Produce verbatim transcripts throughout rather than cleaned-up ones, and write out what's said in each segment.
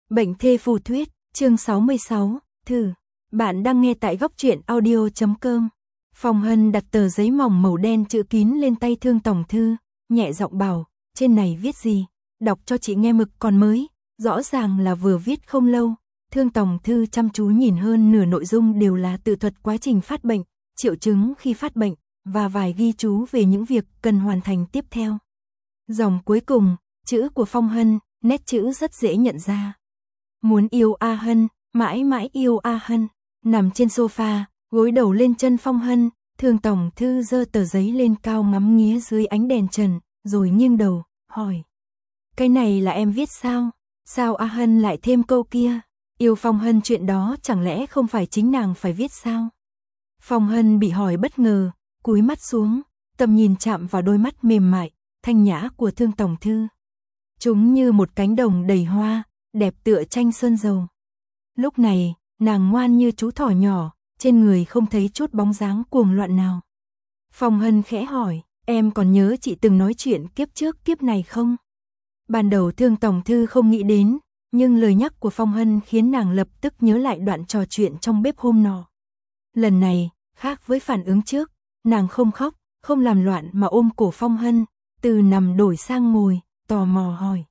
Bệnh thê phù thuyết, chương sáu mươi sáu, thử. Bạn đang nghe tại góc truyện audio chấm com. Phong Hân đặt tờ giấy mỏng màu đen chữ kín lên tay Thương Tòng Thư, nhẹ giọng bảo, trên này viết gì? Đọc cho chị nghe, mực còn mới, rõ ràng là vừa viết không lâu. Thương Tòng Thư chăm chú nhìn, hơn nửa nội dung đều là tự thuật quá trình phát bệnh, triệu chứng khi phát bệnh, và vài ghi chú về những việc cần hoàn thành tiếp theo. Dòng cuối cùng, chữ của Phong Hân, nét chữ rất dễ nhận ra. Muốn yêu A Hân, mãi mãi yêu A Hân. Nằm trên sofa, gối đầu lên chân Phong Hân, Thương Tòng Thư giơ tờ giấy lên cao ngắm nghía dưới ánh đèn trần, rồi nghiêng đầu, hỏi. Cái này là em viết sao? Sao A Hân lại thêm câu kia? Yêu Phong Hân chuyện đó chẳng lẽ không phải chính nàng phải viết sao? Phong Hân bị hỏi bất ngờ, cúi mắt xuống, tầm nhìn chạm vào đôi mắt mềm mại, thanh nhã của Thương Tòng Thư. Chúng như một cánh đồng đầy hoa, đẹp tựa tranh sơn dầu. Lúc này, nàng ngoan như chú thỏ nhỏ, trên người không thấy chút bóng dáng cuồng loạn nào. Phong Hân khẽ hỏi, em còn nhớ chị từng nói chuyện kiếp trước kiếp này không? Ban đầu Thương Tòng Thư không nghĩ đến, nhưng lời nhắc của Phong Hân khiến nàng lập tức nhớ lại đoạn trò chuyện trong bếp hôm nọ. Lần này, khác với phản ứng trước, nàng không khóc, không làm loạn mà ôm cổ Phong Hân, từ nằm đổi sang ngồi, tò mò hỏi.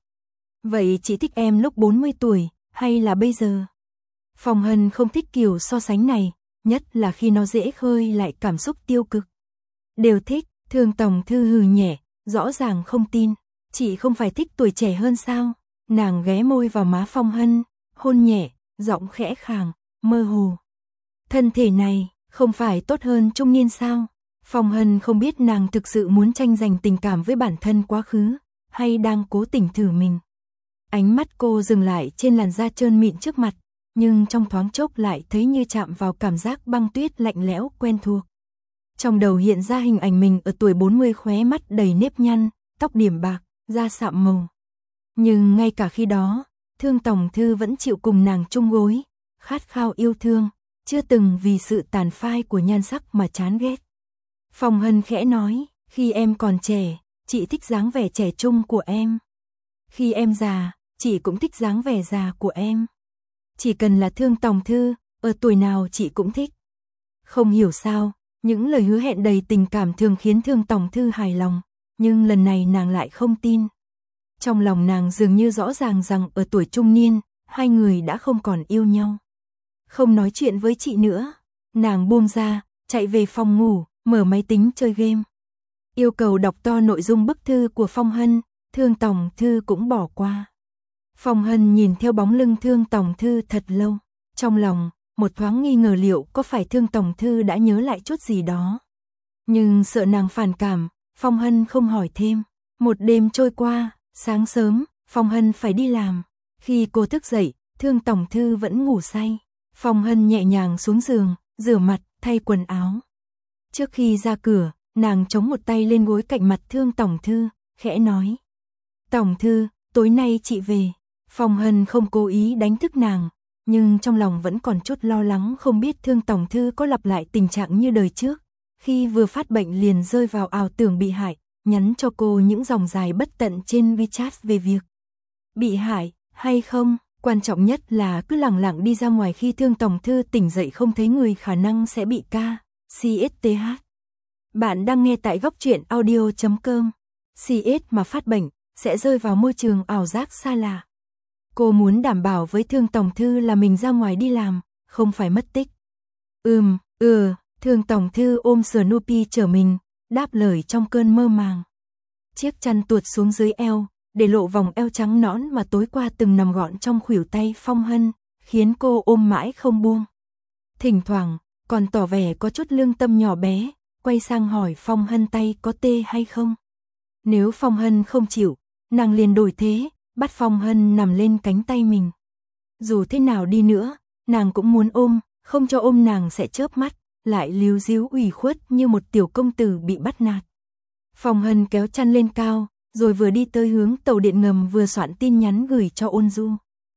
Vậy chị thích em lúc bốn mươi tuổi, hay là bây giờ? Phong Hân không thích kiểu so sánh này, nhất là khi nó dễ khơi lại cảm xúc tiêu cực. Đều thích, Thương Tòng Thư hừ nhẹ, rõ ràng không tin. Chị không phải thích tuổi trẻ hơn sao? Nàng ghé môi vào má Phong Hân, hôn nhẹ, giọng khẽ khàng, mơ hồ. Thân thể này, không phải tốt hơn trung niên sao? Phong Hân không biết nàng thực sự muốn tranh giành tình cảm với bản thân quá khứ, hay đang cố tình thử mình. Ánh mắt cô dừng lại trên làn da trơn mịn trước mặt, nhưng trong thoáng chốc lại thấy như chạm vào cảm giác băng tuyết lạnh lẽo quen thuộc. Trong đầu hiện ra hình ảnh mình ở tuổi bốn mươi, khóe mắt đầy nếp nhăn, tóc điểm bạc, da sạm màu. Nhưng ngay cả khi đó, Thương Tòng Thư vẫn chịu cùng nàng chung gối, khát khao yêu thương, chưa từng vì sự tàn phai của nhan sắc mà chán ghét. Phong Hân khẽ nói, khi em còn trẻ, chị thích dáng vẻ trẻ trung của em. Khi em già, chị cũng thích dáng vẻ già của em. Chỉ cần là Thương Tòng Thư, ở tuổi nào chị cũng thích. Không hiểu sao, những lời hứa hẹn đầy tình cảm thường khiến Thương Tòng Thư hài lòng, nhưng lần này nàng lại không tin. Trong lòng nàng dường như rõ ràng rằng ở tuổi trung niên, hai người đã không còn yêu nhau. Không nói chuyện với chị nữa, nàng buông ra, chạy về phòng ngủ, mở máy tính chơi game. Yêu cầu đọc to nội dung bức thư của Phong Hân, Thương Tòng Thư cũng bỏ qua. Phong Hân nhìn theo bóng lưng Thương Tòng Thư thật lâu, trong lòng, một thoáng nghi ngờ liệu có phải Thương Tòng Thư đã nhớ lại chút gì đó. Nhưng sợ nàng phản cảm, Phong Hân không hỏi thêm. Một đêm trôi qua, sáng sớm, Phong Hân phải đi làm. Khi cô thức dậy, Thương Tòng Thư vẫn ngủ say. Phong Hân nhẹ nhàng xuống giường, rửa mặt, thay quần áo. Trước khi ra cửa, nàng chống một tay lên gối cạnh mặt Thương Tòng Thư, khẽ nói. Tòng Thư, tối nay chị về. Phong Hân không cố ý đánh thức nàng, nhưng trong lòng vẫn còn chút lo lắng không biết Thương Tòng Thư có lặp lại tình trạng như đời trước. Khi vừa phát bệnh liền rơi vào ảo tưởng bị hại, nhắn cho cô những dòng dài bất tận trên WeChat về việc bị hại hay không. Quan trọng nhất là cứ lẳng lặng đi ra ngoài khi Thương Tòng Thư tỉnh dậy không thấy người, khả năng sẽ bị ca, xê ét tê hát. Bạn đang nghe tại góc truyện audio chấm com. xê ét mà phát bệnh, sẽ rơi vào môi trường ảo giác xa lạ. Cô muốn đảm bảo với Thương Tòng Thư là mình ra ngoài đi làm, không phải mất tích. Ừm, ừ, Thương Tòng Thư ôm Snoopy chở mình, đáp lời trong cơn mơ màng. Chiếc chăn tuột xuống dưới eo, để lộ vòng eo trắng nõn mà tối qua từng nằm gọn trong khuỷu tay Phong Hân, khiến cô ôm mãi không buông. Thỉnh thoảng, còn tỏ vẻ có chút lương tâm nhỏ bé, quay sang hỏi Phong Hân tay có tê hay không. Nếu Phong Hân không chịu, nàng liền đổi thế, bắt Phong Hân nằm lên cánh tay mình. Dù thế nào đi nữa, nàng cũng muốn ôm, không cho ôm nàng sẽ chớp mắt, lại líu díu ủy khuất như một tiểu công tử bị bắt nạt. Phong Hân kéo chăn lên cao, rồi vừa đi tới hướng tàu điện ngầm vừa soạn tin nhắn gửi cho Ôn Du.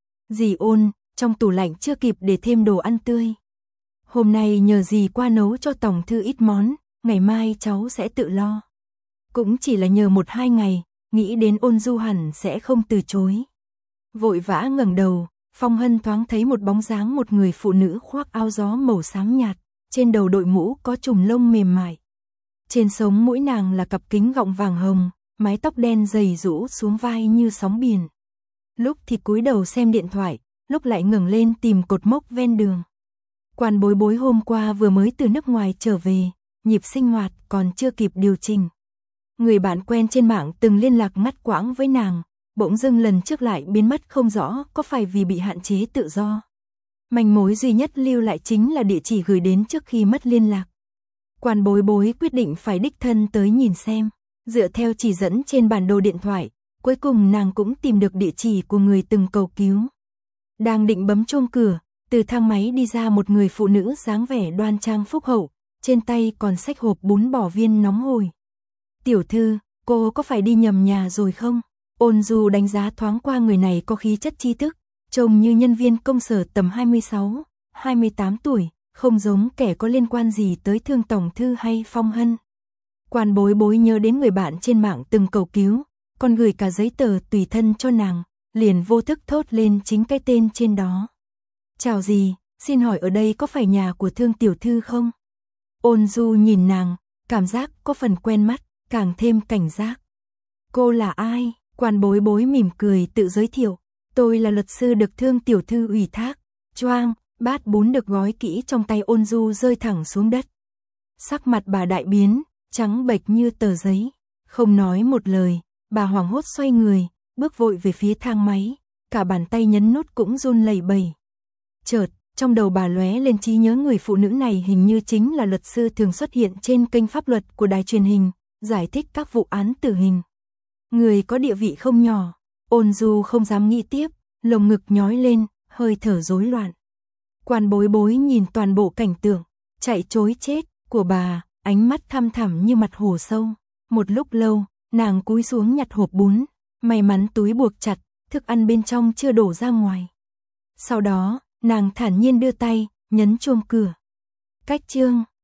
Dì Ôn, trong tủ lạnh chưa kịp để thêm đồ ăn tươi. Hôm nay nhờ dì qua nấu cho Tòng Thư ít món, ngày mai cháu sẽ tự lo. Cũng chỉ là nhờ một hai ngày, nghĩ đến Ôn Du hẳn sẽ không từ chối. Vội vã ngẩng đầu, Phong Hân thoáng thấy một bóng dáng một người phụ nữ khoác áo gió màu xám nhạt, trên đầu đội mũ có chùm lông mềm mại. Trên sống mũi nàng là cặp kính gọng vàng hồng, mái tóc đen dày rũ xuống vai như sóng biển. Lúc thì cúi đầu xem điện thoại, lúc lại ngẩng lên tìm cột mốc ven đường. Quan Bối Bối hôm qua vừa mới từ nước ngoài trở về, nhịp sinh hoạt còn chưa kịp điều chỉnh. Người bạn quen trên mạng từng liên lạc ngắt quãng với nàng, bỗng dưng lần trước lại biến mất không rõ có phải vì bị hạn chế tự do. Manh mối duy nhất lưu lại chính là địa chỉ gửi đến trước khi mất liên lạc. Quan Bối Bối quyết định phải đích thân tới nhìn xem, dựa theo chỉ dẫn trên bản đồ điện thoại, cuối cùng nàng cũng tìm được địa chỉ của người từng cầu cứu. Đang định bấm chuông cửa, từ thang máy đi ra một người phụ nữ dáng vẻ đoan trang phúc hậu, trên tay còn xách hộp bún bò viên nóng hổi. Tiểu thư, cô có phải đi nhầm nhà rồi không? Ôn Du đánh giá thoáng qua người này có khí chất tri thức, trông như nhân viên công sở tầm hai mươi sáu, hai mươi tám tuổi, không giống kẻ có liên quan gì tới Thương tổng thư hay Phong Hân. Quan Bối Bối nhớ đến người bạn trên mạng từng cầu cứu, còn gửi cả giấy tờ tùy thân cho nàng, liền vô thức thốt lên chính cái tên trên đó. Chào gì, xin hỏi ở đây có phải nhà của Thương tiểu thư không? Ôn Du nhìn nàng, cảm giác có phần quen mắt, càng thêm cảnh giác. Cô là ai? Quan Bối Bối mỉm cười tự giới thiệu. Tôi là luật sư được Thương tiểu thư ủy thác. Choang, bát bún được gói kỹ trong tay Ôn Du rơi thẳng xuống đất. Sắc mặt bà đại biến, trắng bệch như tờ giấy. Không nói một lời, bà hoảng hốt xoay người, bước vội về phía thang máy. Cả bàn tay nhấn nút cũng run lẩy bẩy. Chợt, trong đầu bà lóe lên trí nhớ người phụ nữ này hình như chính là luật sư thường xuất hiện trên kênh pháp luật của đài truyền hình, giải thích các vụ án tử hình. Người có địa vị không nhỏ. Ôn Du không dám nghĩ tiếp, lồng ngực nhói lên, hơi thở rối loạn. Quan Bối Bối nhìn toàn bộ cảnh tượng chạy trối chết của bà, ánh mắt thăm thẳm như mặt hồ sâu. Một lúc lâu, nàng cúi xuống nhặt hộp bún, may mắn túi buộc chặt, thức ăn bên trong chưa đổ ra ngoài. Sau đó, nàng thản nhiên đưa tay, nhấn chuông cửa. Cách chương